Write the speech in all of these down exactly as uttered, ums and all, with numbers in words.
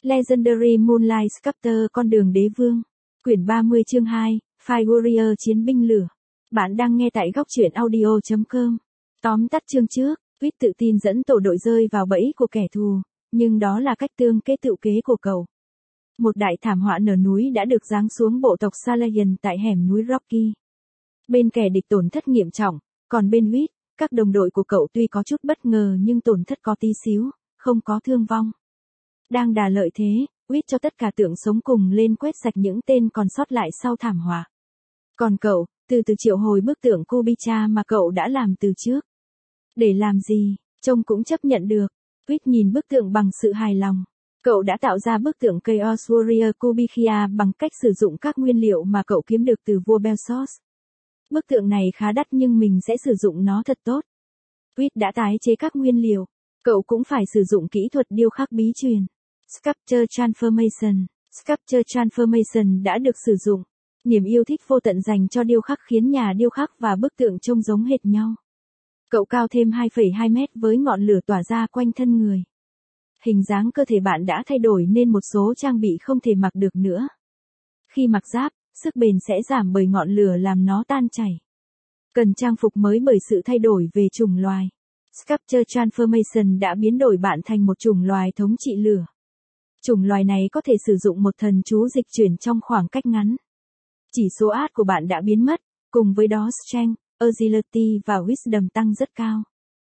Legendary Moonlight Sculptor Con đường đế vương. Quyển ba mươi chương hai, Fire Warrior Chiến binh lửa. Bạn đang nghe tại góc truyện audio chấm com. Tóm tắt chương trước, Huyết tự tin dẫn tổ đội rơi vào bẫy của kẻ thù, nhưng đó là cách tương kế tự kế của cậu. Một đại thảm họa nở núi đã được giáng xuống bộ tộc Salayan tại hẻm núi Rocky. Bên kẻ địch tổn thất nghiêm trọng, còn bên Huyết, các đồng đội của cậu tuy có chút bất ngờ nhưng tổn thất có tí xíu, không có thương vong. Đang đà lợi thế, Huyết cho tất cả tượng sống cùng lên quét sạch những tên còn sót lại sau thảm họa. Còn cậu, từ từ triệu hồi bức tượng Kubicha mà cậu đã làm từ trước. Để làm gì, trông cũng chấp nhận được. Huyết nhìn bức tượng bằng sự hài lòng. Cậu đã tạo ra bức tượng Chaos Warrior Kubikia bằng cách sử dụng các nguyên liệu mà cậu kiếm được từ vua Belsos. Bức tượng này khá đắt nhưng mình sẽ sử dụng nó thật tốt. Huyết đã tái chế các nguyên liệu. Cậu cũng phải sử dụng kỹ thuật điêu khắc bí truyền. Sculpture Transformation. Sculpture Transformation đã được sử dụng. Niềm yêu thích vô tận dành cho điêu khắc khiến nhà điêu khắc và bức tượng trông giống hệt nhau. Cậu cao thêm hai phẩy hai mét với ngọn lửa tỏa ra quanh thân người. Hình dáng cơ thể bạn đã thay đổi nên một số trang bị không thể mặc được nữa. Khi mặc giáp, sức bền sẽ giảm bởi ngọn lửa làm nó tan chảy. Cần trang phục mới bởi sự thay đổi về chủng loài. Sculpture Transformation đã biến đổi bạn thành một chủng loài thống trị lửa. Chủng loài này có thể sử dụng một thần chú dịch chuyển trong khoảng cách ngắn. Chỉ số át của bạn đã biến mất, cùng với đó Strength, Agility và Wisdom tăng rất cao.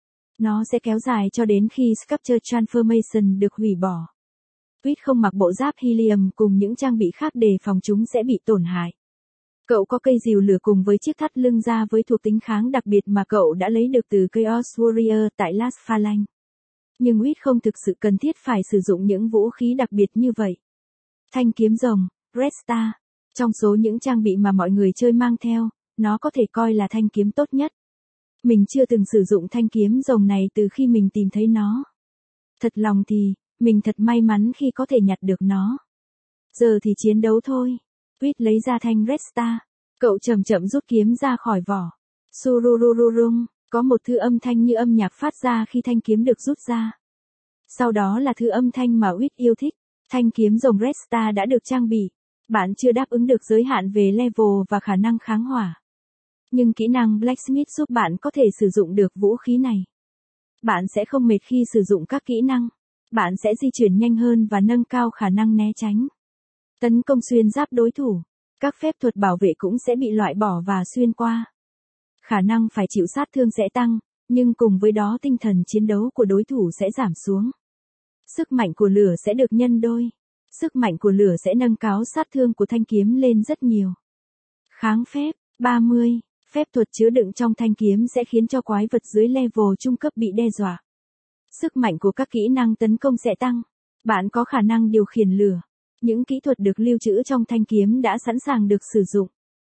Nó sẽ kéo dài cho đến khi Sculpture Transformation được hủy bỏ. Huyết không mặc bộ giáp helium cùng những trang bị khác đề phòng chúng sẽ bị tổn hại. Cậu có cây rìu lửa cùng với chiếc thắt lưng da với thuộc tính kháng đặc biệt mà cậu đã lấy được từ Chaos Warrior tại Las Phalanx. Nhưng Huyết không thực sự cần thiết phải sử dụng những vũ khí đặc biệt như vậy. Thanh kiếm rồng, Red Star. Trong số những trang bị mà mọi người chơi mang theo, nó có thể coi là thanh kiếm tốt nhất. Mình chưa từng sử dụng thanh kiếm rồng này từ khi mình tìm thấy nó. Thật lòng thì, mình thật may mắn khi có thể nhặt được nó. Giờ thì chiến đấu thôi. Huyết lấy ra thanh Red Star. Cậu chậm chậm rút kiếm ra khỏi vỏ. Sururururung, có một thứ âm thanh như âm nhạc phát ra khi thanh kiếm được rút ra. Sau đó là thứ âm thanh mà Huyết yêu thích. Thanh kiếm rồng Red Star đã được trang bị. Bạn chưa đáp ứng được giới hạn về level và khả năng kháng hỏa. Nhưng kỹ năng Blacksmith giúp bạn có thể sử dụng được vũ khí này. Bạn sẽ không mệt khi sử dụng các kỹ năng. Bạn sẽ di chuyển nhanh hơn và nâng cao khả năng né tránh. Tấn công xuyên giáp đối thủ. Các phép thuật bảo vệ cũng sẽ bị loại bỏ và xuyên qua. Khả năng phải chịu sát thương sẽ tăng, nhưng cùng với đó tinh thần chiến đấu của đối thủ sẽ giảm xuống. Sức mạnh của lửa sẽ được nhân đôi. Sức mạnh của lửa sẽ nâng cao sát thương của thanh kiếm lên rất nhiều. Kháng phép, ba mươi. Phép thuật chứa đựng trong thanh kiếm sẽ khiến cho quái vật dưới level trung cấp bị đe dọa. Sức mạnh của các kỹ năng tấn công sẽ tăng. Bạn có khả năng điều khiển lửa. Những kỹ thuật được lưu trữ trong thanh kiếm đã sẵn sàng được sử dụng.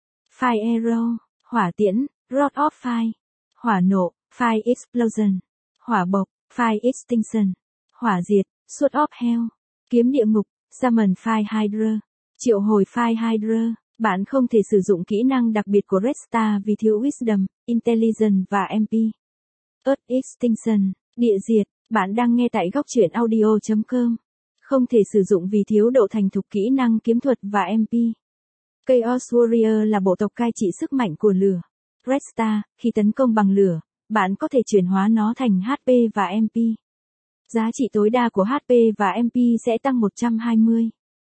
Fire Arrow, hỏa tiễn, Rod of Fire, hỏa nộ, Fire Explosion, hỏa bộc, Fire Extinction, hỏa diệt, Sword of Hell, kiếm địa ngục, Summon Fire Hydra, triệu hồi Fire Hydra. Bạn không thể sử dụng kỹ năng đặc biệt của Red Star vì thiếu Wisdom, Intelligence và em pê. Earth Extinction, địa diệt, bạn đang nghe tại góc truyện audio chấm com. Không thể sử dụng vì thiếu độ thành thục kỹ năng kiếm thuật và em pê. Chaos Warrior là bộ tộc cai trị sức mạnh của lửa. Red Star, khi tấn công bằng lửa, bạn có thể chuyển hóa nó thành hát pê và em pê. Giá trị tối đa của hát pê và em pê sẽ tăng một trăm hai mươi.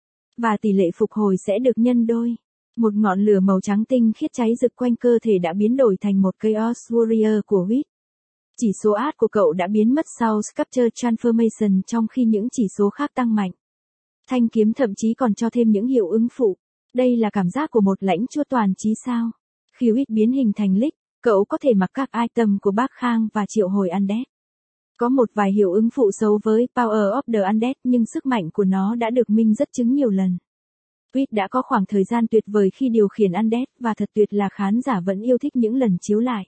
Và tỷ lệ phục hồi sẽ được nhân đôi. Một ngọn lửa màu trắng tinh khiết cháy rực quanh cơ thể đã biến đổi thành một Chaos Warrior của Huyết. Chỉ số át của cậu đã biến mất sau Sculpture Transformation trong khi những chỉ số khác tăng mạnh. Thanh kiếm thậm chí còn cho thêm những hiệu ứng phụ. Đây là cảm giác của một lãnh chúa toàn trí sao. Khi Huyết biến hình thành Lick, cậu có thể mặc các item của Bác Khang và triệu hồi Undead. Có một vài hiệu ứng phụ xấu với Power of the Undead nhưng sức mạnh của nó đã được minh rất chứng nhiều lần. Huyết đã có khoảng thời gian tuyệt vời khi điều khiển Undead và thật tuyệt là khán giả vẫn yêu thích những lần chiếu lại.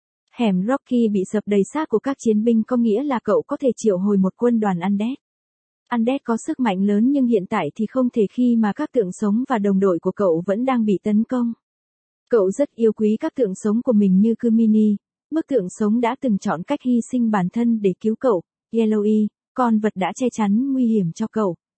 Hẻm Rocky bị sập đầy xác của các chiến binh có nghĩa là cậu có thể triệu hồi một quân đoàn Undead. Undead có sức mạnh lớn nhưng hiện tại thì không thể khi mà các tượng sống và đồng đội của cậu vẫn đang bị tấn công. Cậu rất yêu quý các tượng sống của mình như Kumini, bức tượng sống đã từng chọn cách hy sinh bản thân để cứu cậu, Yellowy, con vật đã che chắn nguy hiểm cho cậu,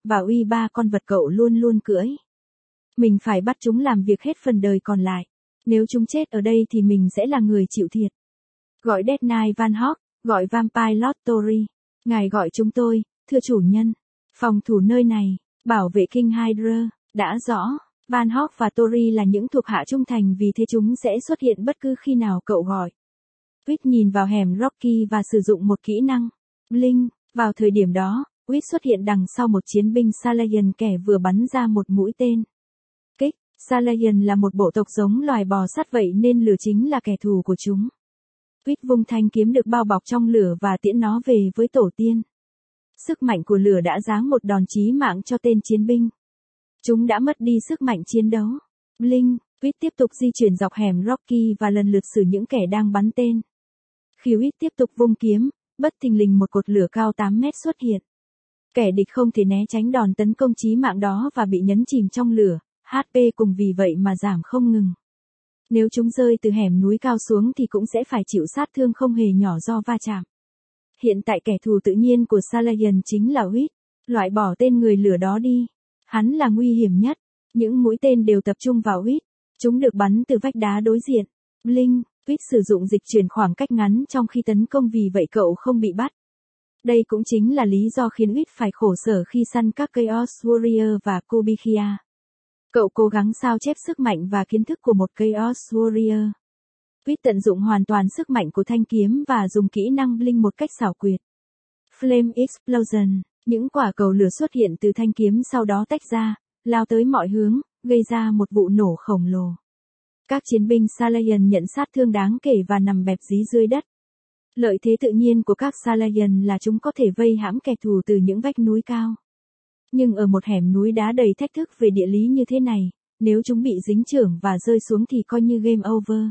và uy ba con vật cậu luôn luôn cưỡi. Mình phải bắt chúng làm việc hết phần đời còn lại. Nếu chúng chết ở đây thì mình sẽ là người chịu thiệt. Gọi Dead Knight Van Hawk, gọi Vampire Lord Tori. Ngài gọi chúng tôi, thưa chủ nhân. Phòng thủ nơi này, bảo vệ King Hydra, đã rõ. Van Hawk và Tori là những thuộc hạ trung thành vì thế chúng sẽ xuất hiện bất cứ khi nào cậu gọi. Wit nhìn vào hẻm Rocky và sử dụng một kỹ năng. Blink, vào thời điểm đó, Wit xuất hiện đằng sau một chiến binh Salayan kẻ vừa bắn ra một mũi tên. Kích, Salayan là một bộ tộc giống loài bò sát vậy nên lửa chính là kẻ thù của chúng. Wit vung thanh kiếm được bao bọc trong lửa và tiễn nó về với tổ tiên. Sức mạnh của lửa đã giáng một đòn chí mạng cho tên chiến binh. Chúng đã mất đi sức mạnh chiến đấu. Blink, Wit tiếp tục di chuyển dọc hẻm Rocky và lần lượt xử những kẻ đang bắn tên. Khi Wit tiếp tục vung kiếm, bất thình lình một cột lửa cao tám mét xuất hiện. Kẻ địch không thể né tránh đòn tấn công chí mạng đó và bị nhấn chìm trong lửa, hát pê cùng vì vậy mà giảm không ngừng. Nếu chúng rơi từ hẻm núi cao xuống thì cũng sẽ phải chịu sát thương không hề nhỏ do va chạm. Hiện tại kẻ thù tự nhiên của Salayan chính là Wit. Loại bỏ tên người lửa đó đi. Hắn là nguy hiểm nhất. Những mũi tên đều tập trung vào Wit. Chúng được bắn từ vách đá đối diện. Blink, Wit sử dụng dịch chuyển khoảng cách ngắn trong khi tấn công vì vậy cậu không bị bắt. Đây cũng chính là lý do khiến Wit phải khổ sở khi săn các Chaos Warrior và Kubikia. Cậu cố gắng sao chép sức mạnh và kiến thức của một Chaos Warrior. Wit tận dụng hoàn toàn sức mạnh của thanh kiếm và dùng kỹ năng Blink một cách xảo quyệt. Flame Explosion, những quả cầu lửa xuất hiện từ thanh kiếm sau đó tách ra, lao tới mọi hướng, gây ra một vụ nổ khổng lồ. Các chiến binh Salayan nhận sát thương đáng kể và nằm bẹp dí dưới đất. Lợi thế tự nhiên của các Salayan là chúng có thể vây hãm kẻ thù từ những vách núi cao. Nhưng ở một hẻm núi đá đầy thách thức về địa lý như thế này, nếu chúng bị dính chưởng và rơi xuống thì coi như game over.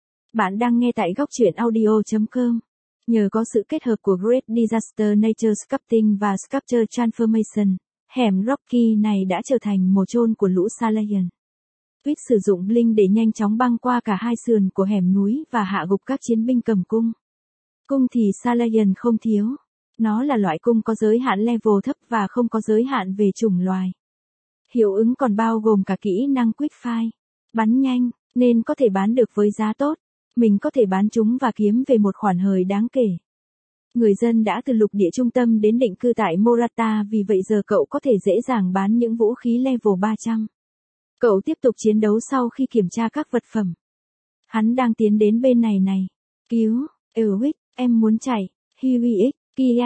Bạn đang nghe tại góc truyện audio chấm com. Nhờ có sự kết hợp của Great Disaster Nature Sculpting và Sculpture Transformation, hẻm Rocky này đã trở thành mồ chôn của lũ Salayan. Wit sử dụng Blink để nhanh chóng băng qua cả hai sườn của hẻm núi và hạ gục các chiến binh cầm cung. Cung thì Salayan không thiếu. Nó là loại cung có giới hạn level thấp và không có giới hạn về chủng loài. Hiệu ứng còn bao gồm cả kỹ năng Quick Fire, bắn nhanh, nên có thể bán được với giá tốt. Mình có thể bán chúng và kiếm về một khoản hời đáng kể. Người dân đã từ lục địa trung tâm đến định cư tại Morata vì vậy giờ cậu có thể dễ dàng bán những vũ khí level ba trăm. Cậu tiếp tục chiến đấu sau khi kiểm tra các vật phẩm. Hắn đang tiến đến bên này này. Cứu, Elwick, em muốn chạy, Hiwick, Kia.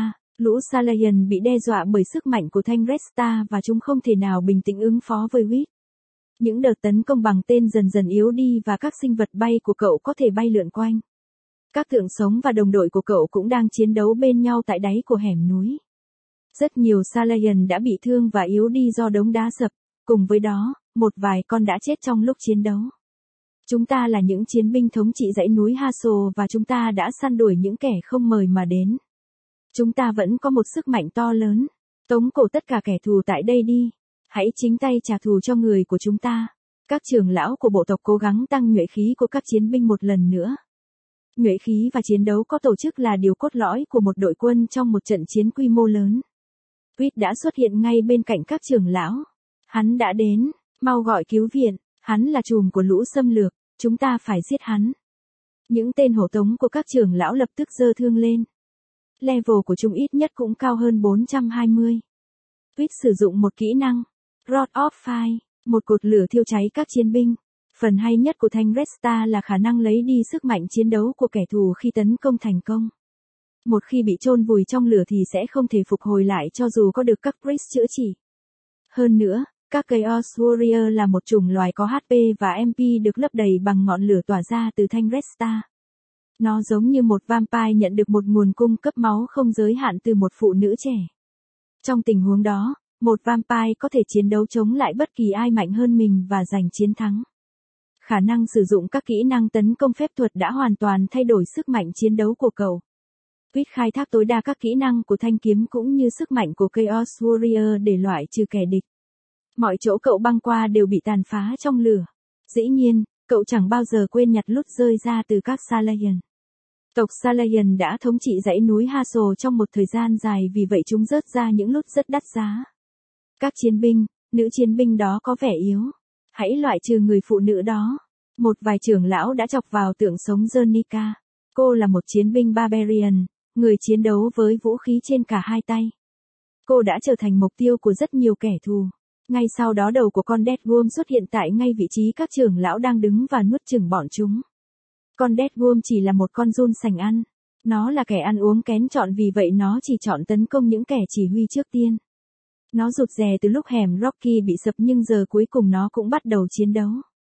Lũ Salayan bị đe dọa bởi sức mạnh của thanh Resta và chúng không thể nào bình tĩnh ứng phó với Wit. Những đợt tấn công bằng tên dần dần yếu đi và các sinh vật bay của cậu có thể bay lượn quanh. Các tượng sống và đồng đội của cậu cũng đang chiến đấu bên nhau tại đáy của hẻm núi. Rất nhiều Salayan đã bị thương và yếu đi do đống đá sập, cùng với đó, một vài con đã chết trong lúc chiến đấu. Chúng ta là những chiến binh thống trị dãy núi Haso và chúng ta đã săn đuổi những kẻ không mời mà đến. Chúng ta vẫn có một sức mạnh to lớn. Tống cổ tất cả kẻ thù tại đây đi. Hãy chính tay trả thù cho người của chúng ta. Các trưởng lão của bộ tộc cố gắng tăng nhuệ khí của các chiến binh một lần nữa. Nhuệ khí và chiến đấu có tổ chức là điều cốt lõi của một đội quân trong một trận chiến quy mô lớn. Wit đã xuất hiện ngay bên cạnh các trưởng lão. Hắn đã đến, mau gọi cứu viện, hắn là trùm của lũ xâm lược, chúng ta phải giết hắn. Những tên hộ tống của các trưởng lão lập tức giơ thương lên. Level của chúng ít nhất cũng cao hơn bốn trăm hai mươi. Wit sử dụng một kỹ năng, Rod of Fire, một cột lửa thiêu cháy các chiến binh. Phần hay nhất của thanh Resta là khả năng lấy đi sức mạnh chiến đấu của kẻ thù khi tấn công thành công. Một khi bị chôn vùi trong lửa thì sẽ không thể phục hồi lại cho dù có được các priest chữa trị. Hơn nữa, các Chaos Warrior là một chủng loài có hát pê và em pê được lấp đầy bằng ngọn lửa tỏa ra từ thanh Resta. Nó giống như một vampire nhận được một nguồn cung cấp máu không giới hạn từ một phụ nữ trẻ. Trong tình huống đó, một vampire có thể chiến đấu chống lại bất kỳ ai mạnh hơn mình và giành chiến thắng. Khả năng sử dụng các kỹ năng tấn công phép thuật đã hoàn toàn thay đổi sức mạnh chiến đấu của cậu. Wit khai thác tối đa các kỹ năng của thanh kiếm cũng như sức mạnh của Chaos Warrior để loại trừ kẻ địch. Mọi chỗ cậu băng qua đều bị tàn phá trong lửa. Dĩ nhiên, cậu chẳng bao giờ quên nhặt lút rơi ra từ các Salayan. Tộc Salayan đã thống trị dãy núi Haso trong một thời gian dài vì vậy chúng rớt ra những lút rất đắt giá. Các chiến binh, nữ chiến binh đó có vẻ yếu. Hãy loại trừ người phụ nữ đó. Một vài trưởng lão đã chọc vào tượng sống Zernika. Cô là một chiến binh Barbarian, người chiến đấu với vũ khí trên cả hai tay. Cô đã trở thành mục tiêu của rất nhiều kẻ thù. Ngay sau đó đầu của con Deathworm xuất hiện tại ngay vị trí các trưởng lão đang đứng và nuốt chửng bọn chúng. Con Deathworm chỉ là một con giun sành ăn. Nó là kẻ ăn uống kén chọn, vì vậy nó chỉ chọn tấn công những kẻ chỉ huy trước tiên. Nó rụt rè từ lúc hẻm Rocky bị sập, nhưng giờ cuối cùng nó cũng bắt đầu chiến đấu.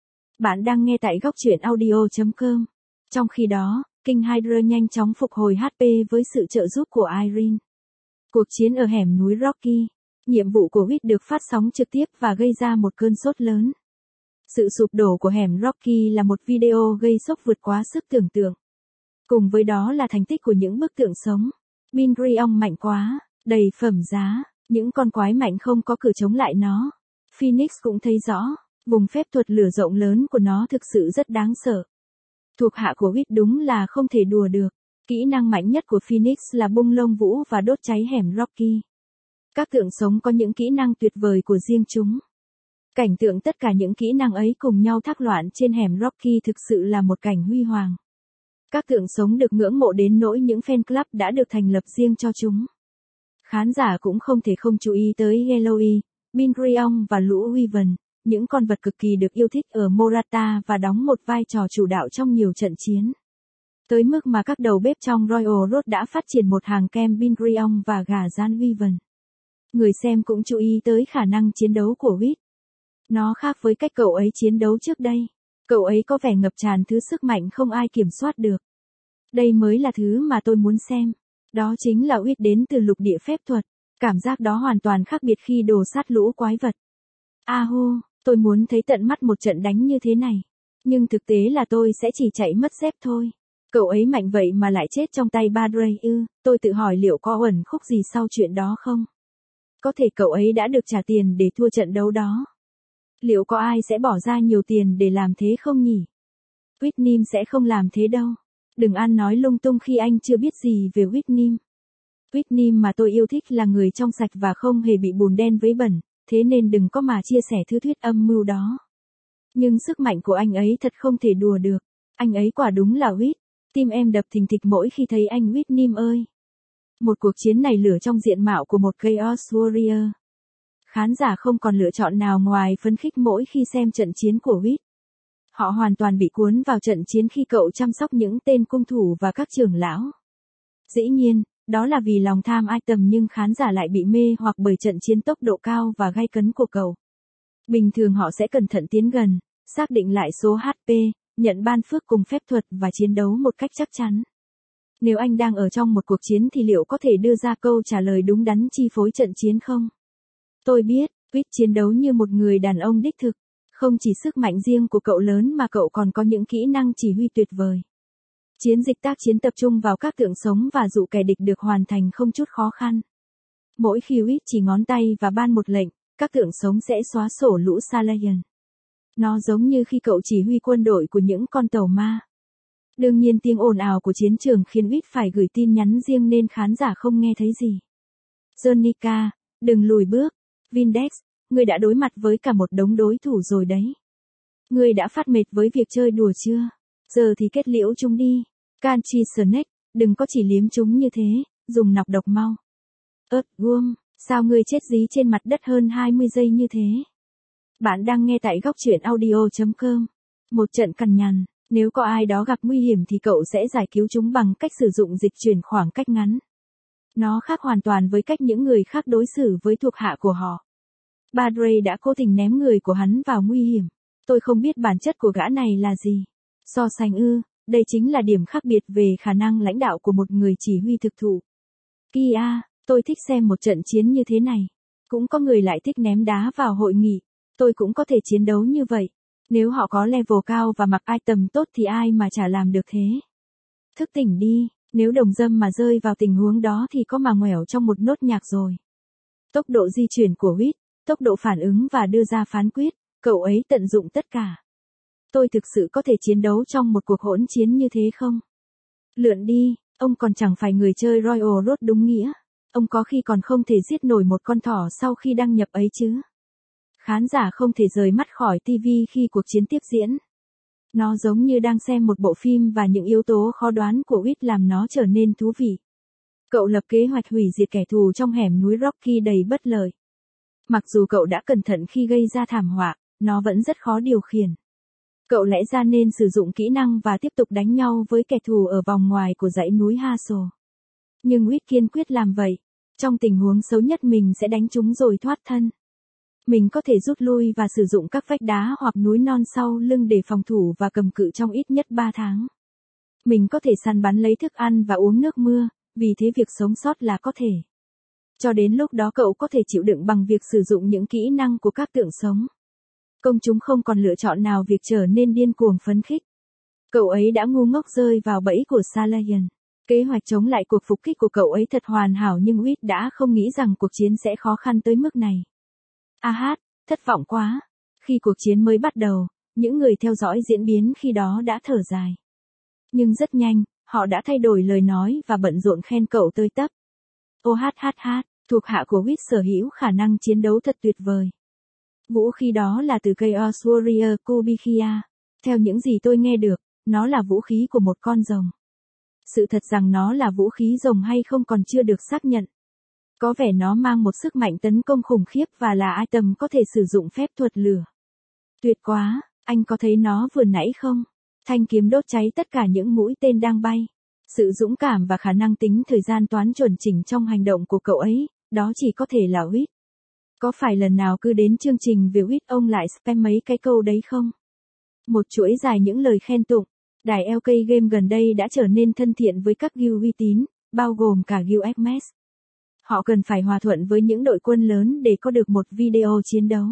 Bạn đang nghe tại góc truyện audio chấm com. Trong khi đó, King Hydra nhanh chóng phục hồi hát pê với sự trợ giúp của Irene. Cuộc chiến ở hẻm núi Rocky. Nhiệm vụ của Wit được phát sóng trực tiếp và gây ra một cơn sốt lớn. Sự sụp đổ của hẻm Rocky là một video gây sốc vượt quá sức tưởng tượng. Cùng với đó là thành tích của những bức tượng sống. Bingrion mạnh quá, đầy phẩm giá, những con quái mạnh không có cửa chống lại nó. Phoenix cũng thấy rõ, vùng phép thuật lửa rộng lớn của nó thực sự rất đáng sợ. Thuộc hạ của Wit đúng là không thể đùa được. Kỹ năng mạnh nhất của Phoenix là bung lông vũ và đốt cháy hẻm Rocky. Các tượng sống có những kỹ năng tuyệt vời của riêng chúng. Cảnh tượng tất cả những kỹ năng ấy cùng nhau thác loạn trên hẻm Rocky thực sự là một cảnh huy hoàng. Các tượng sống được ngưỡng mộ đến nỗi những fan club đã được thành lập riêng cho chúng. Khán giả cũng không thể không chú ý tới Eloy, Bingrion và lũ Wyvern, những con vật cực kỳ được yêu thích ở Morata và đóng một vai trò chủ đạo trong nhiều trận chiến. Tới mức mà các đầu bếp trong Royal Road đã phát triển một hàng kem Bingrion và gà rán Wyvern. Người xem cũng chú ý tới khả năng chiến đấu của Wit. Nó khác với cách cậu ấy chiến đấu trước đây. Cậu ấy có vẻ ngập tràn thứ sức mạnh không ai kiểm soát được. Đây mới là thứ mà tôi muốn xem. Đó chính là Wit đến từ lục địa phép thuật. Cảm giác đó hoàn toàn khác biệt khi đồ sát lũ quái vật. Ahu, tôi muốn thấy tận mắt một trận đánh như thế này. Nhưng thực tế là tôi sẽ chỉ chạy mất dép thôi. Cậu ấy mạnh vậy mà lại chết trong tay Badray ư. Tôi tự hỏi liệu có uẩn khúc gì sau chuyện đó không? Có thể cậu ấy đã được trả tiền để thua trận đấu đó. Liệu có ai sẽ bỏ ra nhiều tiền để làm thế không nhỉ? Whitnim sẽ không làm thế đâu. Đừng ăn nói lung tung khi anh chưa biết gì về Whitnim. Whitnim mà tôi yêu thích là người trong sạch và không hề bị bùn đen với bẩn, thế nên đừng có mà chia sẻ thứ thuyết âm mưu đó. Nhưng sức mạnh của anh ấy thật không thể đùa được. Anh ấy quả đúng là Whit. Tim em đập thình thịch mỗi khi thấy anh Whitnim ơi. Một cuộc chiến này lửa trong diện mạo của một Chaos Warrior. Khán giả không còn lựa chọn nào ngoài phấn khích mỗi khi xem trận chiến của Wit. Họ hoàn toàn bị cuốn vào trận chiến khi cậu chăm sóc những tên cung thủ và các trưởng lão. Dĩ nhiên, đó là vì lòng tham item, nhưng khán giả lại bị mê hoặc bởi trận chiến tốc độ cao và gay cấn của cậu. Bình thường họ sẽ cẩn thận tiến gần, xác định lại số hát pê, nhận ban phước cùng phép thuật và chiến đấu một cách chắc chắn. Nếu anh đang ở trong một cuộc chiến thì liệu có thể đưa ra câu trả lời đúng đắn chi phối trận chiến không? Tôi biết, Wit chiến đấu như một người đàn ông đích thực. Không chỉ sức mạnh riêng của cậu lớn mà cậu còn có những kỹ năng chỉ huy tuyệt vời. Chiến dịch tác chiến tập trung vào các tượng sống và dụ kẻ địch được hoàn thành không chút khó khăn. Mỗi khi Wit chỉ ngón tay và ban một lệnh, các tượng sống sẽ xóa sổ lũ Salayan. Nó giống như khi cậu chỉ huy quân đội của những con tàu ma. Đương nhiên tiếng ồn ào của chiến trường khiến Wit phải gửi tin nhắn riêng nên khán giả không nghe thấy gì. Zernika, đừng lùi bước. Vindex, ngươi đã đối mặt với cả một đống đối thủ rồi đấy. Ngươi đã phát mệt với việc chơi đùa chưa? Giờ thì kết liễu chúng đi. Canchi Snake, đừng có chỉ liếm chúng như thế, dùng nọc độc mau. Earthworm, sao ngươi chết dí trên mặt đất hơn hai mươi giây như thế? Bạn đang nghe tại góc truyện audio chấm com. Một trận cằn nhằn, nếu có ai đó gặp nguy hiểm thì cậu sẽ giải cứu chúng bằng cách sử dụng dịch chuyển khoảng cách ngắn. Nó khác hoàn toàn với cách những người khác đối xử với thuộc hạ của họ. Badray đã cố tình ném người của hắn vào nguy hiểm. Tôi không biết bản chất của gã này là gì. So sánh ư, đây chính là điểm khác biệt về khả năng lãnh đạo của một người chỉ huy thực thụ. Kia, tôi thích xem một trận chiến như thế này. Cũng có người lại thích ném đá vào hội nghị. Tôi cũng có thể chiến đấu như vậy. Nếu họ có level cao và mặc item tốt thì ai mà chả làm được thế. Thức tỉnh đi. Nếu đồng dâm mà rơi vào tình huống đó thì có mà ngoẻo trong một nốt nhạc rồi. Tốc độ di chuyển của Wit, tốc độ phản ứng và đưa ra phán quyết, cậu ấy tận dụng tất cả. Tôi thực sự có thể chiến đấu trong một cuộc hỗn chiến như thế không? Lượn đi, ông còn chẳng phải người chơi Royal Road đúng nghĩa. Ông có khi còn không thể giết nổi một con thỏ sau khi đăng nhập ấy chứ. Khán giả không thể rời mắt khỏi ti vi khi cuộc chiến tiếp diễn. Nó giống như đang xem một bộ phim và những yếu tố khó đoán của Witt làm nó trở nên thú vị. Cậu lập kế hoạch hủy diệt kẻ thù trong hẻm núi Rocky đầy bất lợi. Mặc dù cậu đã cẩn thận khi gây ra thảm họa, nó vẫn rất khó điều khiển. Cậu lẽ ra nên sử dụng kỹ năng và tiếp tục đánh nhau với kẻ thù ở vòng ngoài của dãy núi Hassel. Nhưng Witt kiên quyết làm vậy. Trong tình huống xấu nhất mình sẽ đánh chúng rồi thoát thân. Mình có thể rút lui và sử dụng các vách đá hoặc núi non sau lưng để phòng thủ và cầm cự trong ít nhất ba tháng. Mình có thể săn bắn lấy thức ăn và uống nước mưa, vì thế việc sống sót là có thể. Cho đến lúc đó cậu có thể chịu đựng bằng việc sử dụng những kỹ năng của các tượng sống. Công chúng không còn lựa chọn nào việc trở nên điên cuồng phấn khích. Cậu ấy đã ngu ngốc rơi vào bẫy của Salayan. Kế hoạch chống lại cuộc phục kích của cậu ấy thật hoàn hảo nhưng Witt đã không nghĩ rằng cuộc chiến sẽ khó khăn tới mức này. A hát, thất vọng quá. Khi cuộc chiến mới bắt đầu, những người theo dõi diễn biến khi đó đã thở dài. Nhưng rất nhanh, họ đã thay đổi lời nói và bận rộn khen cậu tơi tấp. Ô hát hát hát, thuộc hạ của Witt sở hữu khả năng chiến đấu thật tuyệt vời. Vũ khí đó là từ Chaos Warrior Kubikia. Theo những gì tôi nghe được, nó là vũ khí của một con rồng. Sự thật rằng nó là vũ khí rồng hay không còn chưa được xác nhận. Có vẻ nó mang một sức mạnh tấn công khủng khiếp và là item có thể sử dụng phép thuật lửa. Tuyệt quá, anh có thấy nó vừa nãy không? Thanh kiếm đốt cháy tất cả những mũi tên đang bay. Sự dũng cảm và khả năng tính thời gian toán chuẩn chỉnh trong hành động của cậu ấy, đó chỉ có thể là Witt. Có phải lần nào cứ đến chương trình về Witt ông lại spam mấy cái câu đấy không? Một chuỗi dài những lời khen tụng. Đài lờ ca Game gần đây đã trở nên thân thiện với các guild uy tín, bao gồm cả guild Hermes. Họ cần phải hòa thuận với những đội quân lớn để có được một video chiến đấu.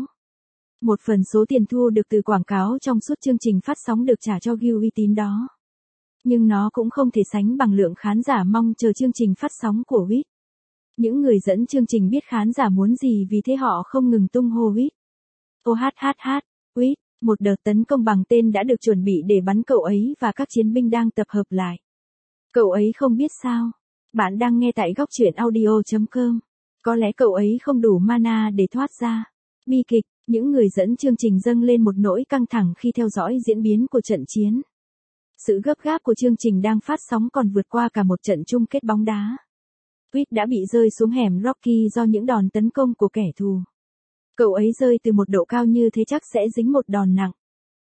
Một phần số tiền thu được từ quảng cáo trong suốt chương trình phát sóng được trả cho guild uy tín đó. Nhưng nó cũng không thể sánh bằng lượng khán giả mong chờ chương trình phát sóng của Witt. Những người dẫn chương trình biết khán giả muốn gì vì thế họ không ngừng tung hô Witt. Ô hát hát hát, Witt, một đợt tấn công bằng tên đã được chuẩn bị để bắn cậu ấy và các chiến binh đang tập hợp lại. Cậu ấy không biết sao. Bạn đang nghe tại góc truyện audio chấm com. Có lẽ cậu ấy không đủ mana để thoát ra. Bi kịch, những người dẫn chương trình dâng lên một nỗi căng thẳng khi theo dõi diễn biến của trận chiến. Sự gấp gáp của chương trình đang phát sóng còn vượt qua cả một trận chung kết bóng đá. Witt đã bị rơi xuống hẻm Rocky do những đòn tấn công của kẻ thù. Cậu ấy rơi từ một độ cao như thế chắc sẽ dính một đòn nặng.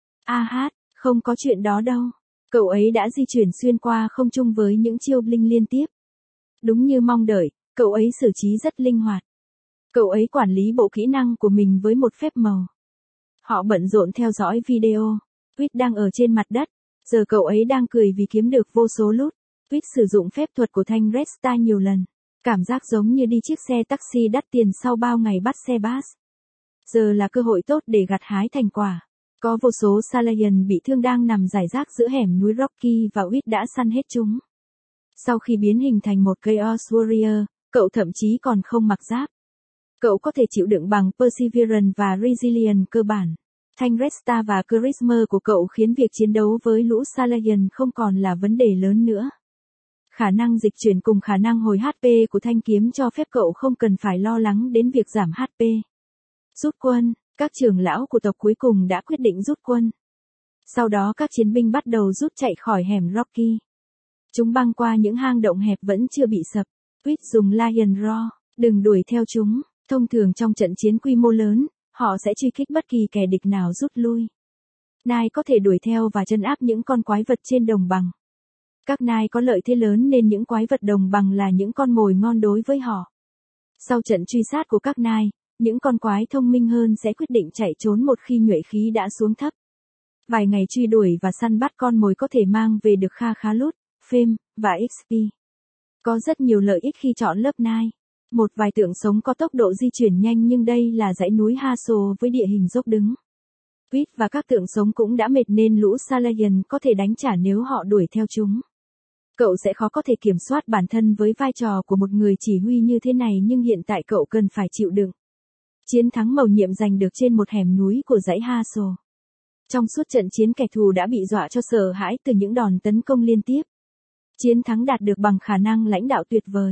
A hát, không có chuyện đó đâu. Cậu ấy đã di chuyển xuyên qua không trung với những chiêu bling liên tiếp. Đúng như mong đợi, cậu ấy xử trí rất linh hoạt. Cậu ấy quản lý bộ kỹ năng của mình với một phép màu. Họ bận rộn theo dõi video. Witt đang ở trên mặt đất. Giờ cậu ấy đang cười vì kiếm được vô số loot. Witt sử dụng phép thuật của thanh Red Star nhiều lần. Cảm giác giống như đi chiếc xe taxi đắt tiền sau bao ngày bắt xe bus. Giờ là cơ hội tốt để gặt hái thành quả. Có vô số Salayan bị thương đang nằm rải rác giữa hẻm núi Rocky và Witt đã săn hết chúng. Sau khi biến hình thành một Chaos Warrior, cậu thậm chí còn không mặc giáp. Cậu có thể chịu đựng bằng Perseverance và Resilience cơ bản. Thanh Red Star và Charisma của cậu khiến việc chiến đấu với lũ Salayan không còn là vấn đề lớn nữa. Khả năng dịch chuyển cùng khả năng hồi hát pê của thanh kiếm cho phép cậu không cần phải lo lắng đến việc giảm hát pê. Rút quân, các trưởng lão của tộc cuối cùng đã quyết định rút quân. Sau đó các chiến binh bắt đầu rút chạy khỏi hẻm Rocky. Chúng băng qua những hang động hẹp vẫn chưa bị sập. Witt dùng Lion Roar, đừng đuổi theo chúng. Thông thường trong trận chiến quy mô lớn, họ sẽ truy kích bất kỳ kẻ địch nào rút lui. Nai có thể đuổi theo và trấn áp những con quái vật trên đồng bằng. Các nai có lợi thế lớn nên những quái vật đồng bằng là những con mồi ngon đối với họ. Sau trận truy sát của các nai, những con quái thông minh hơn sẽ quyết định chạy trốn một khi nhuệ khí đã xuống thấp. Vài ngày truy đuổi và săn bắt con mồi có thể mang về được kha khá loot, fame, và ích pê. Có rất nhiều lợi ích khi chọn lớp nai. Một vài tượng sống có tốc độ di chuyển nhanh nhưng đây là dãy núi Hassel với địa hình dốc đứng. Witt và các tượng sống cũng đã mệt nên lũ Salayan có thể đánh trả nếu họ đuổi theo chúng. Cậu sẽ khó có thể kiểm soát bản thân với vai trò của một người chỉ huy như thế này nhưng hiện tại cậu cần phải chịu đựng. Chiến thắng mầu nhiệm giành được trên một hẻm núi của dãy Hassel. Trong suốt trận chiến kẻ thù đã bị dọa cho sợ hãi từ những đòn tấn công liên tiếp. Chiến thắng đạt được bằng khả năng lãnh đạo tuyệt vời.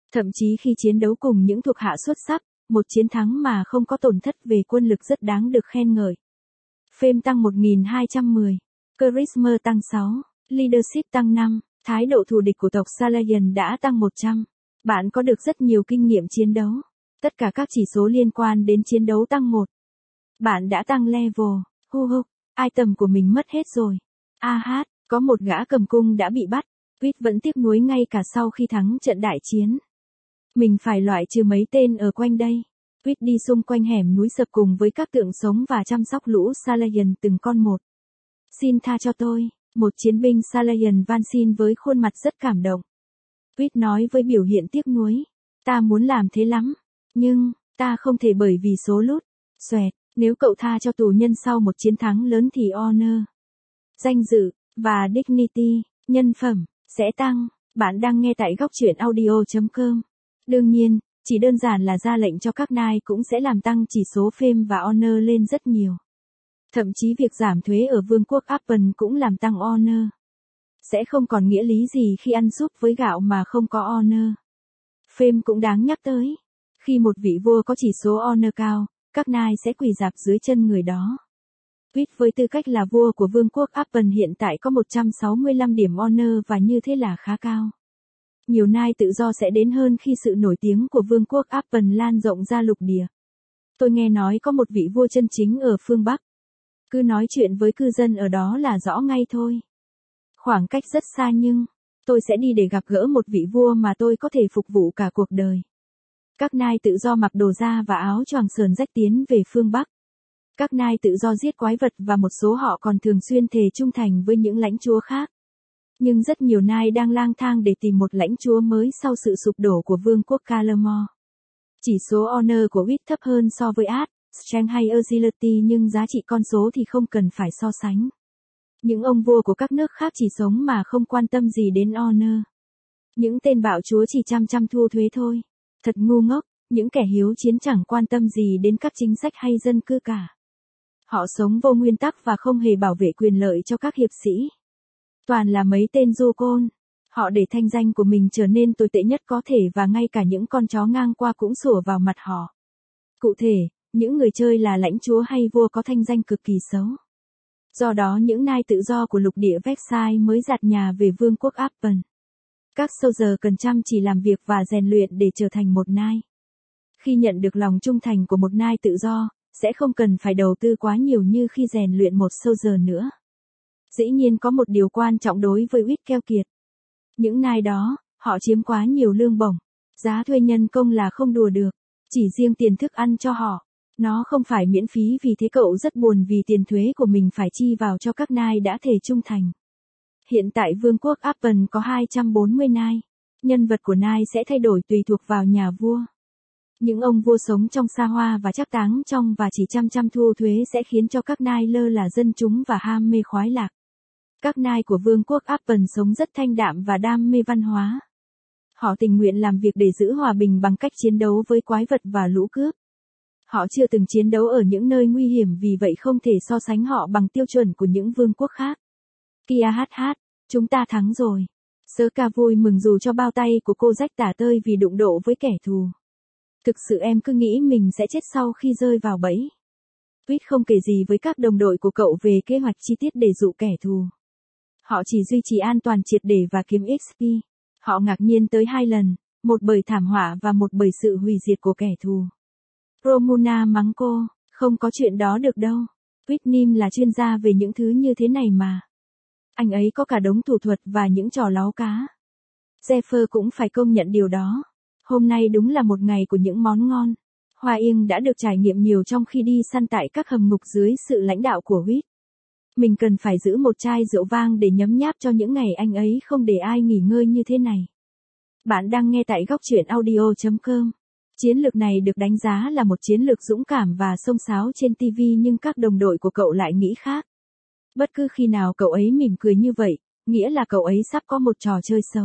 Thậm chí khi chiến đấu cùng những thuộc hạ xuất sắc, một chiến thắng mà không có tổn thất về quân lực rất đáng được khen ngợi. Fame tăng một nghìn hai trăm mười, Charisma tăng sáu, Leadership tăng năm, thái độ thù địch của tộc Salayan đã tăng một trăm. Bạn có được rất nhiều kinh nghiệm chiến đấu. Tất cả các chỉ số liên quan đến chiến đấu tăng một. Bạn đã tăng level. Hu hu, item của mình mất hết rồi. A hát, có một gã cầm cung đã bị bắt. Quýt vẫn tiếc nuối ngay cả sau khi thắng trận đại chiến. Mình phải loại trừ mấy tên ở quanh đây. Quýt đi xung quanh hẻm núi sập cùng với các tượng sống và chăm sóc lũ Salayan từng con một. Xin tha cho tôi, một chiến binh Salayan van xin với khuôn mặt rất cảm động. Quýt nói với biểu hiện tiếc nuối. Ta muốn làm thế lắm. Nhưng, ta không thể bởi vì số lút. Xoẹt, nếu cậu tha cho tù nhân sau một chiến thắng lớn thì honor, danh dự, và dignity, nhân phẩm, sẽ tăng. Bạn đang nghe tại góc truyện audio chấm com. Đương nhiên, chỉ đơn giản là ra lệnh cho các nai cũng sẽ làm tăng chỉ số fame và honor lên rất nhiều. Thậm chí việc giảm thuế ở vương quốc Apple cũng làm tăng honor. Sẽ không còn nghĩa lý gì khi ăn súp với gạo mà không có honor. Fame cũng đáng nhắc tới. Khi một vị vua có chỉ số honor cao, các nai sẽ quỳ rạp dưới chân người đó. Quýt với tư cách là vua của vương quốc Apple hiện tại có một trăm sáu mươi lăm điểm honor và như thế là khá cao. Nhiều nai tự do sẽ đến hơn khi sự nổi tiếng của vương quốc Apple lan rộng ra lục địa. Tôi nghe nói có một vị vua chân chính ở phương Bắc. Cứ nói chuyện với cư dân ở đó là rõ ngay thôi. Khoảng cách rất xa nhưng, tôi sẽ đi để gặp gỡ một vị vua mà tôi có thể phục vụ cả cuộc đời. Các nai tự do mặc đồ da và áo choàng sờn rách tiến về phương Bắc. Các nai tự do giết quái vật và một số họ còn thường xuyên thề trung thành với những lãnh chúa khác. Nhưng rất nhiều nai đang lang thang để tìm một lãnh chúa mới sau sự sụp đổ của vương quốc Calamore. Chỉ số honor của Quýt thấp hơn so với Art, Strength hay Agility nhưng giá trị con số thì không cần phải so sánh. Những ông vua của các nước khác chỉ sống mà không quan tâm gì đến honor. Những tên bạo chúa chỉ chăm chăm thu thuế thôi. Thật ngu ngốc, những kẻ hiếu chiến chẳng quan tâm gì đến các chính sách hay dân cư cả. Họ sống vô nguyên tắc và không hề bảo vệ quyền lợi cho các hiệp sĩ. Toàn là mấy tên du côn. Họ để thanh danh của mình trở nên tồi tệ nhất có thể và ngay cả những con chó ngang qua cũng sủa vào mặt họ. Cụ thể, những người chơi là lãnh chúa hay vua có thanh danh cực kỳ xấu. Do đó những nai tự do của lục địa Versailles mới dạt nhà về vương quốc Apple. Các soldier cần chăm chỉ làm việc và rèn luyện để trở thành một nai. Khi nhận được lòng trung thành của một nai tự do, sẽ không cần phải đầu tư quá nhiều như khi rèn luyện một soldier nữa. Dĩ nhiên có một điều quan trọng đối với Quýt keo kiệt. Những nai đó, họ chiếm quá nhiều lương bổng. Giá thuê nhân công là không đùa được. Chỉ riêng tiền thức ăn cho họ. Nó không phải miễn phí vì thế cậu rất buồn vì tiền thuế của mình phải chi vào cho các nai đã thề trung thành. Hiện tại vương quốc Apple có hai trăm bốn mươi nai. Nhân vật của nai sẽ thay đổi tùy thuộc vào nhà vua. Những ông vua sống trong xa hoa và trác táng trong và chỉ chăm chăm thu thuế sẽ khiến cho các nai lơ là dân chúng và ham mê khoái lạc. Các nai của vương quốc Apple sống rất thanh đạm và đam mê văn hóa. Họ tình nguyện làm việc để giữ hòa bình bằng cách chiến đấu với quái vật và lũ cướp. Họ chưa từng chiến đấu ở những nơi nguy hiểm vì vậy không thể so sánh họ bằng tiêu chuẩn của những vương quốc khác. Kia hát hát, chúng ta thắng rồi. Sơ ca vui mừng dù cho bao tay của cô rách tả tơi vì đụng độ với kẻ thù. Thực sự em cứ nghĩ mình sẽ chết sau khi rơi vào bẫy. Quýt không kể gì với các đồng đội của cậu về kế hoạch chi tiết để dụ kẻ thù. Họ chỉ duy trì an toàn triệt để và kiếm ích pê. Họ ngạc nhiên tới hai lần, một bởi thảm họa và một bởi sự hủy diệt của kẻ thù. Romuna mắng cô, không có chuyện đó được đâu. Quýt Nim là chuyên gia về những thứ như thế này mà. Anh ấy có cả đống thủ thuật và những trò láu cá. Zephyr cũng phải công nhận điều đó. Hôm nay đúng là một ngày của những món ngon. Hoa Yên đã được trải nghiệm nhiều trong khi đi săn tại các hầm ngục dưới sự lãnh đạo của Quýt. Mình cần phải giữ một chai rượu vang để nhấm nháp cho những ngày anh ấy không để ai nghỉ ngơi như thế này. Bạn đang nghe tại góc truyện audio chấm com. Chiến lược này được đánh giá là một chiến lược dũng cảm và xông xáo trên ti vi nhưng các đồng đội của cậu lại nghĩ khác. Bất cứ khi nào cậu ấy mỉm cười như vậy, nghĩa là cậu ấy sắp có một trò chơi xấu.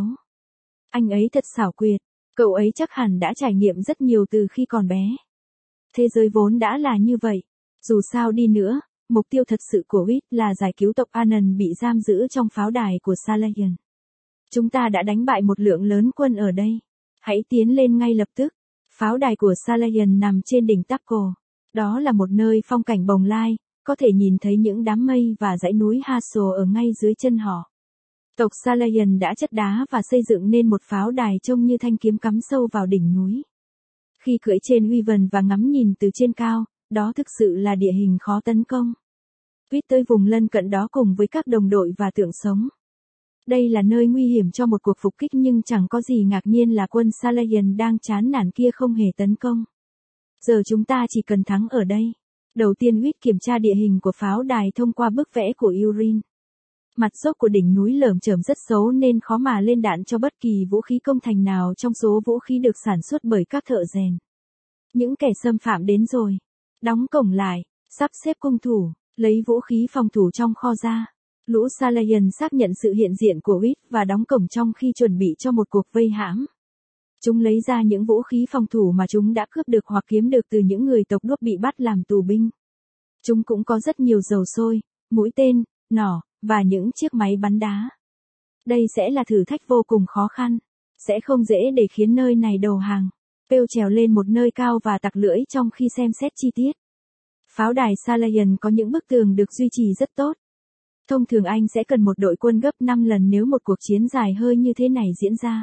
Anh ấy thật xảo quyệt, cậu ấy chắc hẳn đã trải nghiệm rất nhiều từ khi còn bé. Thế giới vốn đã là như vậy. Dù sao đi nữa, mục tiêu thật sự của Quýt là giải cứu tộc Anan bị giam giữ trong pháo đài của Salayan. Chúng ta đã đánh bại một lượng lớn quân ở đây. Hãy tiến lên ngay lập tức. Pháo đài của Salayan nằm trên đỉnh Taco. Đó là một nơi phong cảnh bồng lai, có thể nhìn thấy những đám mây và dãy núi Hassel ở ngay dưới chân họ. Tộc Salayan đã chất đá và xây dựng nên một pháo đài trông như thanh kiếm cắm sâu vào đỉnh núi. Khi cưỡi trên Wyvern và ngắm nhìn từ trên cao, đó thực sự là địa hình khó tấn công. Viết tới vùng lân cận đó cùng với các đồng đội và tượng sống. Đây là nơi nguy hiểm cho một cuộc phục kích nhưng chẳng có gì ngạc nhiên là quân Salayan đang chán nản kia không hề tấn công. Giờ chúng ta chỉ cần thắng ở đây. Đầu tiên Viết kiểm tra địa hình của pháo đài thông qua bức vẽ của Urin. Mặt dốc của đỉnh núi lởm chởm rất xấu nên khó mà lên đạn cho bất kỳ vũ khí công thành nào trong số vũ khí được sản xuất bởi các thợ rèn. Những kẻ xâm phạm đến rồi. Đóng cổng lại, sắp xếp cung thủ, lấy vũ khí phòng thủ trong kho ra. Lũ Salayan xác nhận sự hiện diện của Viết và đóng cổng trong khi chuẩn bị cho một cuộc vây hãm. Chúng lấy ra những vũ khí phòng thủ mà chúng đã cướp được hoặc kiếm được từ những người tộc đuốc bị bắt làm tù binh. Chúng cũng có rất nhiều dầu sôi, mũi tên, nỏ, và những chiếc máy bắn đá. Đây sẽ là thử thách vô cùng khó khăn. Sẽ không dễ để khiến nơi này đầu hàng. Pêu trèo lên một nơi cao và tặc lưỡi trong khi xem xét chi tiết. Pháo đài Salayan có những bức tường được duy trì rất tốt. Thông thường anh sẽ cần một đội quân gấp năm lần nếu một cuộc chiến dài hơi như thế này diễn ra.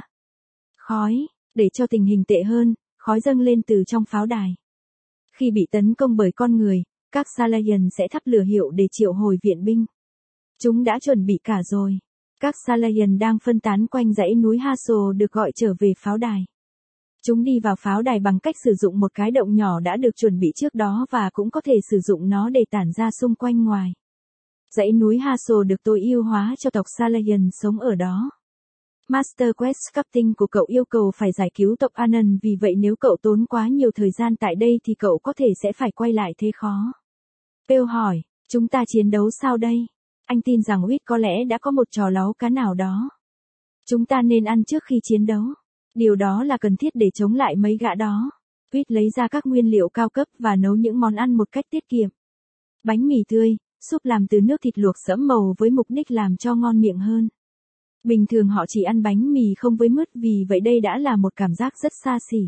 Khói, để cho tình hình tệ hơn, khói dâng lên từ trong pháo đài. Khi bị tấn công bởi con người, các Salayan sẽ thắp lửa hiệu để triệu hồi viện binh. Chúng đã chuẩn bị cả rồi. Các Salayan đang phân tán quanh dãy núi Hassel được gọi trở về pháo đài. Chúng đi vào pháo đài bằng cách sử dụng một cái động nhỏ đã được chuẩn bị trước đó và cũng có thể sử dụng nó để tản ra xung quanh ngoài. Dãy núi Hassel được tối ưu hóa cho tộc Salayan sống ở đó. Master Quest Captain của cậu yêu cầu phải giải cứu tộc Anan, vì vậy nếu cậu tốn quá nhiều thời gian tại đây thì cậu có thể sẽ phải quay lại thế khó. Pêu hỏi, chúng ta chiến đấu sao đây? Anh tin rằng Huyết có lẽ đã có một trò láu cá nào đó. Chúng ta nên ăn trước khi chiến đấu. Điều đó là cần thiết để chống lại mấy gã đó. Huyết lấy ra các nguyên liệu cao cấp và nấu những món ăn một cách tiết kiệm. Bánh mì tươi, súp làm từ nước thịt luộc sẫm màu với mục đích làm cho ngon miệng hơn. Bình thường họ chỉ ăn bánh mì không với mứt, vì vậy đây đã là một cảm giác rất xa xỉ.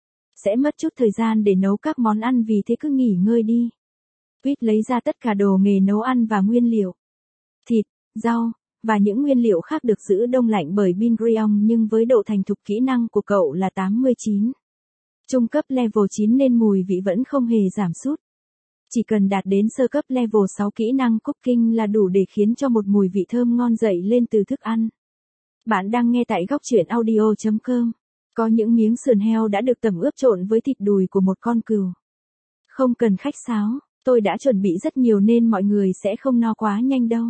Sẽ mất chút thời gian để nấu các món ăn, vì thế cứ nghỉ ngơi đi. Huyết lấy ra tất cả đồ nghề nấu ăn và nguyên liệu. Thịt, rau, và những nguyên liệu khác được giữ đông lạnh bởi Bingrion, nhưng với độ thành thục kỹ năng của cậu là tám mươi chín. Trung cấp level chín nên mùi vị vẫn không hề giảm sút. Chỉ cần đạt đến sơ cấp level sáu kỹ năng cooking là đủ để khiến cho một mùi vị thơm ngon dậy lên từ thức ăn. Bạn đang nghe tại góc truyện audio chấm com. Có những miếng sườn heo đã được tẩm ướp trộn với thịt đùi của một con cừu. Không cần khách sáo, tôi đã chuẩn bị rất nhiều nên mọi người sẽ không no quá nhanh đâu.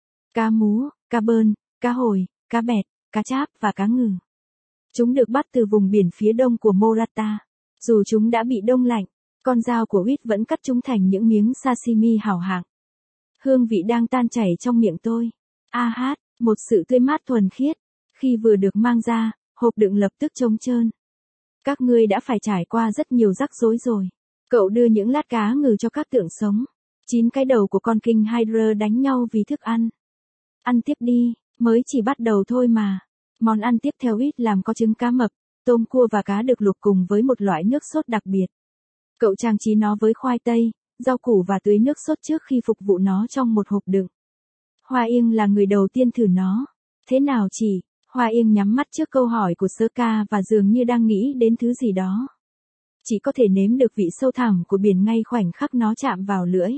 Cá mú, cá bơn, cá hồi, cá bẹt, cá cháp và cá ngừ. Chúng được bắt từ vùng biển phía đông của Morata. Dù chúng đã bị đông lạnh, con dao của Huyết vẫn cắt chúng thành những miếng sashimi hảo hạng. Hương vị đang tan chảy trong miệng tôi. A hát, một sự tươi mát thuần khiết. Khi vừa được mang ra, hộp đựng lập tức trống trơn. Các ngươi đã phải trải qua rất nhiều rắc rối rồi. Cậu đưa những lát cá ngừ cho các tượng sống. Chín cái đầu của con King Hydra đánh nhau vì thức ăn. Ăn tiếp đi, mới chỉ bắt đầu thôi mà. Món ăn tiếp theo Huyết làm có trứng cá mập, tôm cua và cá được luộc cùng với một loại nước sốt đặc biệt. Cậu trang trí nó với khoai tây, rau củ và tưới nước sốt trước khi phục vụ nó trong một hộp đựng. Hoa Yên là người đầu tiên thử nó. Thế nào chị? Hoa Yên nhắm mắt trước câu hỏi của Sơ Ca và dường như đang nghĩ đến thứ gì đó. Chỉ có thể nếm được vị sâu thẳm của biển ngay khoảnh khắc nó chạm vào lưỡi.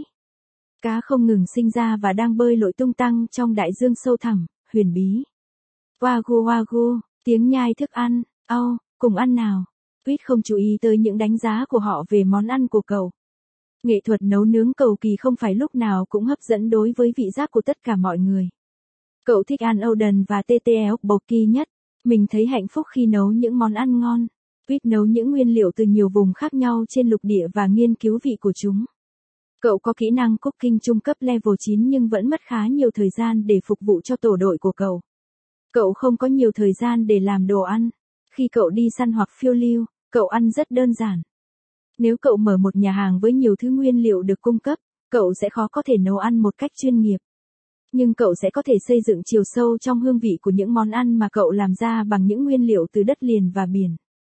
Cá không ngừng sinh ra và đang bơi lội tung tăng trong đại dương sâu thẳm, huyền bí. Wagyu wagyu, tiếng nhai thức ăn, au, cùng ăn nào. Huyết không chú ý tới những đánh giá của họ về món ăn của cậu. Nghệ thuật nấu nướng cầu kỳ không phải lúc nào cũng hấp dẫn đối với vị giác của tất cả mọi người. Cậu thích ăn Oden và tteokbokki nhất. Mình thấy hạnh phúc khi nấu những món ăn ngon. Huyết nấu những nguyên liệu từ nhiều vùng khác nhau trên lục địa và nghiên cứu vị của chúng. Cậu có kỹ năng cooking trung cấp level chín nhưng vẫn mất khá nhiều thời gian để phục vụ cho tổ đội của cậu. Cậu không có nhiều thời gian để làm đồ ăn. Khi cậu đi săn hoặc phiêu lưu, cậu ăn rất đơn giản. Nếu cậu mở một nhà hàng với nhiều thứ nguyên liệu được cung cấp, cậu sẽ khó có thể nấu ăn một cách chuyên nghiệp. Nhưng cậu sẽ có thể xây dựng chiều sâu trong hương vị của những món ăn mà cậu làm ra bằng những nguyên liệu từ đất liền và biển.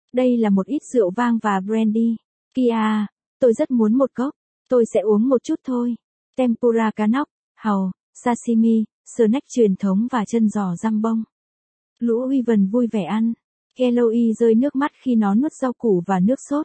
Đây là một ít rượu vang và brandy. Kia, tôi rất muốn một cốc. Tôi sẽ uống một chút thôi. Tempura cá nóc, hàu, sashimi, snack truyền thống và chân giò răm bông. Lũ Weaven vui vẻ ăn. Eloy rơi nước mắt khi nó nuốt rau củ và nước sốt.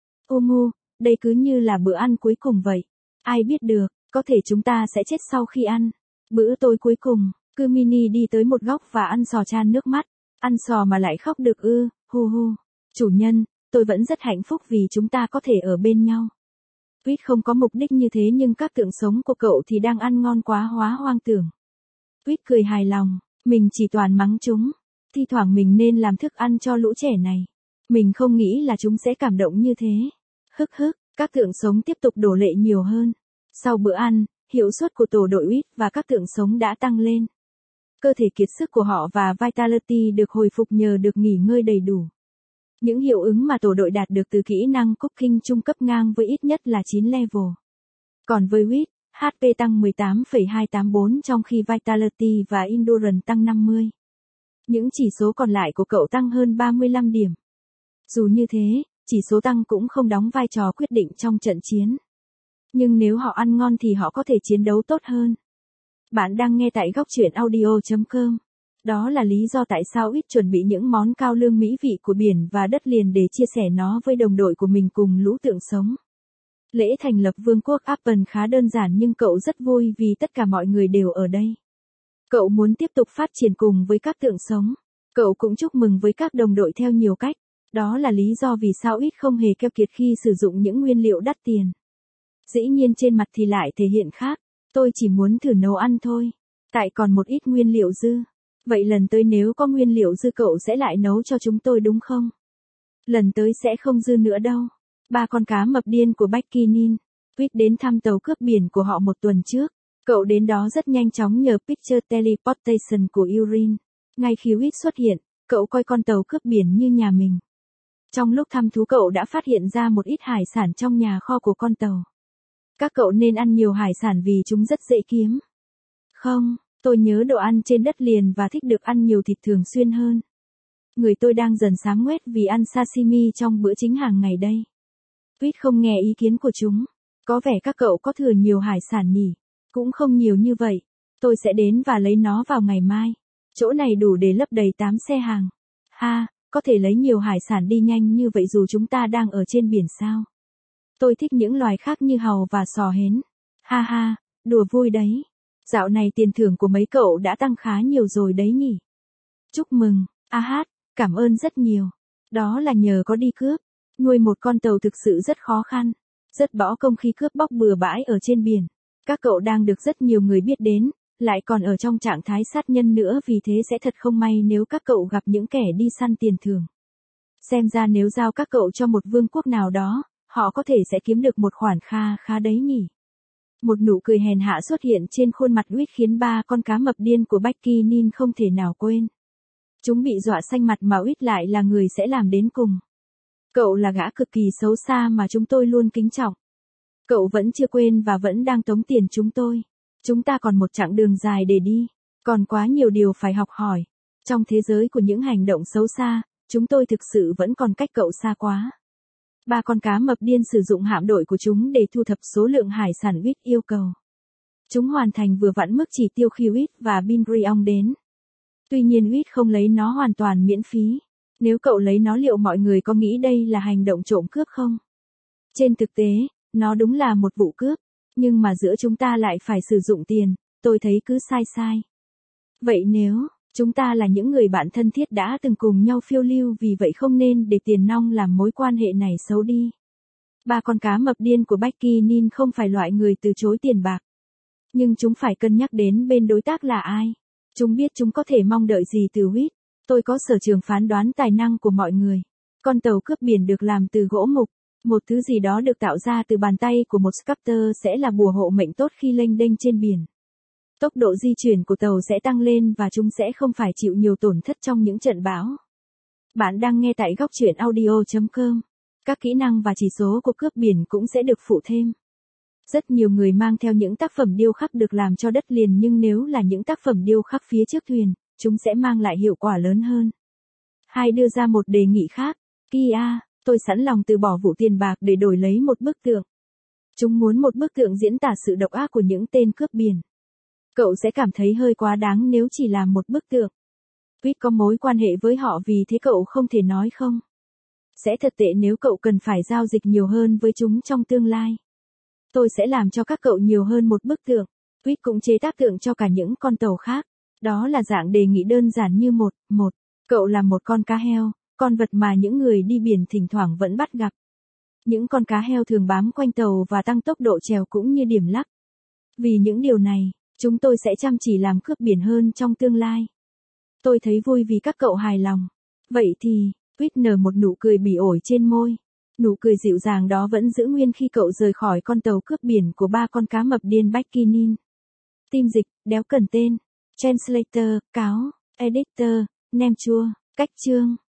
Umu, đây cứ như là bữa ăn cuối cùng vậy. Ai biết được, có thể chúng ta sẽ chết sau khi ăn. Bữa tối cuối cùng, Kumini đi tới một góc và ăn sò chan nước mắt. Ăn sò mà lại khóc được ư, hu hu. Chủ nhân, tôi vẫn rất hạnh phúc vì chúng ta có thể ở bên nhau. Tuyết không có mục đích như thế nhưng các tượng sống của cậu thì đang ăn ngon quá hóa hoang tưởng. Tuyết cười hài lòng, mình chỉ toàn mắng chúng. Thi thoảng mình nên làm thức ăn cho lũ trẻ này. Mình không nghĩ là chúng sẽ cảm động như thế. Hức hức, các tượng sống tiếp tục đổ lệ nhiều hơn. Sau bữa ăn, hiệu suất của tổ đội Uyết và các tượng sống đã tăng lên. Cơ thể kiệt sức của họ và Vitality được hồi phục nhờ được nghỉ ngơi đầy đủ. Những hiệu ứng mà tổ đội đạt được từ kỹ năng Cooking trung cấp ngang với ít nhất là chín level. Còn với Uyết, hát pê tăng mười tám phẩy hai tám bốn trong khi Vitality và Endurance tăng năm mươi. Những chỉ số còn lại của cậu tăng hơn ba mươi lăm điểm. Dù như thế, chỉ số tăng cũng không đóng vai trò quyết định trong trận chiến. Nhưng nếu họ ăn ngon thì họ có thể chiến đấu tốt hơn. Bạn đang nghe tại góc truyện audio chấm com. Đó là lý do tại sao Uyết chuẩn bị những món cao lương mỹ vị của biển và đất liền để chia sẻ nó với đồng đội của mình cùng lũ tượng sống. Lễ thành lập vương quốc Apple khá đơn giản nhưng cậu rất vui vì tất cả mọi người đều ở đây. Cậu muốn tiếp tục phát triển cùng với các tượng sống. Cậu cũng chúc mừng với các đồng đội theo nhiều cách. Đó là lý do vì sao Uyết không hề keo kiệt khi sử dụng những nguyên liệu đắt tiền. Dĩ nhiên trên mặt thì lại thể hiện khác. Tôi chỉ muốn thử nấu ăn thôi. Tại còn một ít nguyên liệu dư. Vậy lần tới nếu có nguyên liệu dư cậu sẽ lại nấu cho chúng tôi đúng không? Lần tới sẽ không dư nữa đâu. Ba con cá mập điên của Becky Nin. Uyết đến thăm tàu cướp biển của họ một tuần trước. Cậu đến đó rất nhanh chóng nhờ Picture Teleportation của Urin. Ngay khi Uyết xuất hiện, cậu coi con tàu cướp biển như nhà mình. Trong lúc thăm thú cậu đã phát hiện ra một ít hải sản trong nhà kho của con tàu. Các cậu nên ăn nhiều hải sản vì chúng rất dễ kiếm. Không, tôi nhớ đồ ăn trên đất liền và thích được ăn nhiều thịt thường xuyên hơn. Người tôi đang dần xám ngoét vì ăn sashimi trong bữa chính hàng ngày đây. Uyết không nghe ý kiến của chúng. Có vẻ các cậu có thừa nhiều hải sản nhỉ? Cũng không nhiều như vậy. Tôi sẽ đến và lấy nó vào ngày mai. Chỗ này đủ để lấp đầy tám xe hàng. Ha, có thể lấy nhiều hải sản đi nhanh như vậy dù chúng ta đang ở trên biển sao? Tôi thích những loài khác như hàu và sò hến. Ha ha, đùa vui đấy. Dạo này tiền thưởng của mấy cậu đã tăng khá nhiều rồi đấy nhỉ? Chúc mừng, a hát, cảm ơn rất nhiều. Đó là nhờ có đi cướp. Nuôi một con tàu thực sự rất khó khăn. Rất bỏ công khi cướp bóc bừa bãi ở trên biển. Các cậu đang được rất nhiều người biết đến, lại còn ở trong trạng thái sát nhân nữa vì thế sẽ thật không may nếu các cậu gặp những kẻ đi săn tiền thưởng. Xem ra nếu giao các cậu cho một vương quốc nào đó, họ có thể sẽ kiếm được một khoản kha khá đấy nhỉ. Một nụ cười hèn hạ xuất hiện trên khuôn mặt Uyết khiến ba con cá mập điên của Becky Nin không thể nào quên. Chúng bị dọa xanh mặt mà Uyết lại là người sẽ làm đến cùng. Cậu là gã cực kỳ xấu xa mà chúng tôi luôn kính trọng. Cậu vẫn chưa quên và vẫn đang tống tiền chúng tôi. Chúng ta còn một chặng đường dài để đi. Còn quá nhiều điều phải học hỏi. Trong thế giới của những hành động xấu xa, chúng tôi thực sự vẫn còn cách cậu xa quá. Ba con cá mập điên sử dụng hạm đội của chúng để thu thập số lượng hải sản Uyết yêu cầu. Chúng hoàn thành vừa vặn mức chỉ tiêu khi Uyết và Binrion đến. Tuy nhiên Uyết không lấy nó hoàn toàn miễn phí. Nếu cậu lấy nó liệu mọi người có nghĩ đây là hành động trộm cướp không? Trên thực tế, nó đúng là một vụ cướp. Nhưng mà giữa chúng ta lại phải sử dụng tiền, tôi thấy cứ sai sai. Vậy nếu, chúng ta là những người bạn thân thiết đã từng cùng nhau phiêu lưu vì vậy không nên để tiền nong làm mối quan hệ này xấu đi. Ba con cá mập điên của Becky Nin không phải loại người từ chối tiền bạc. Nhưng chúng phải cân nhắc đến bên đối tác là ai. Chúng biết chúng có thể mong đợi gì từ Uyết. Tôi có sở trường phán đoán tài năng của mọi người. Con tàu cướp biển được làm từ gỗ mục. Một thứ gì đó được tạo ra từ bàn tay của một sculptor sẽ là bùa hộ mệnh tốt khi lênh đênh trên biển. Tốc độ di chuyển của tàu sẽ tăng lên và chúng sẽ không phải chịu nhiều tổn thất trong những trận bão. Bạn đang nghe tại góc truyện audio chấm com. Các kỹ năng và chỉ số của cướp biển cũng sẽ được phụ thêm. Rất nhiều người mang theo những tác phẩm điêu khắc được làm cho đất liền nhưng nếu là những tác phẩm điêu khắc phía trước thuyền, chúng sẽ mang lại hiệu quả lớn hơn. Hai đưa ra một đề nghị khác. Kia, tôi sẵn lòng từ bỏ vụ tiền bạc để đổi lấy một bức tượng. Chúng muốn một bức tượng diễn tả sự độc ác của những tên cướp biển. Cậu sẽ cảm thấy hơi quá đáng nếu chỉ làm một bức tượng. Tweet có mối quan hệ với họ vì thế cậu không thể nói không. Sẽ thật tệ nếu cậu cần phải giao dịch nhiều hơn với chúng trong tương lai. Tôi sẽ làm cho các cậu nhiều hơn một bức tượng. Tweet cũng chế tác tượng cho cả những con tàu khác. Đó là dạng đề nghị đơn giản như một, một. Cậu là một con cá heo, con vật mà những người đi biển thỉnh thoảng vẫn bắt gặp. Những con cá heo thường bám quanh tàu và tăng tốc độ chèo cũng như điểm lắc. Vì những điều này, chúng tôi sẽ chăm chỉ làm cướp biển hơn trong tương lai. Tôi thấy vui vì các cậu hài lòng. Vậy thì, Tweet nở một nụ cười bỉ ổi trên môi. Nụ cười dịu dàng đó vẫn giữ nguyên khi cậu rời khỏi con tàu cướp biển của ba con cá mập điên Bikinin. Team dịch, đéo cần tên. Translator, cáo, editor, name chua, cách chương.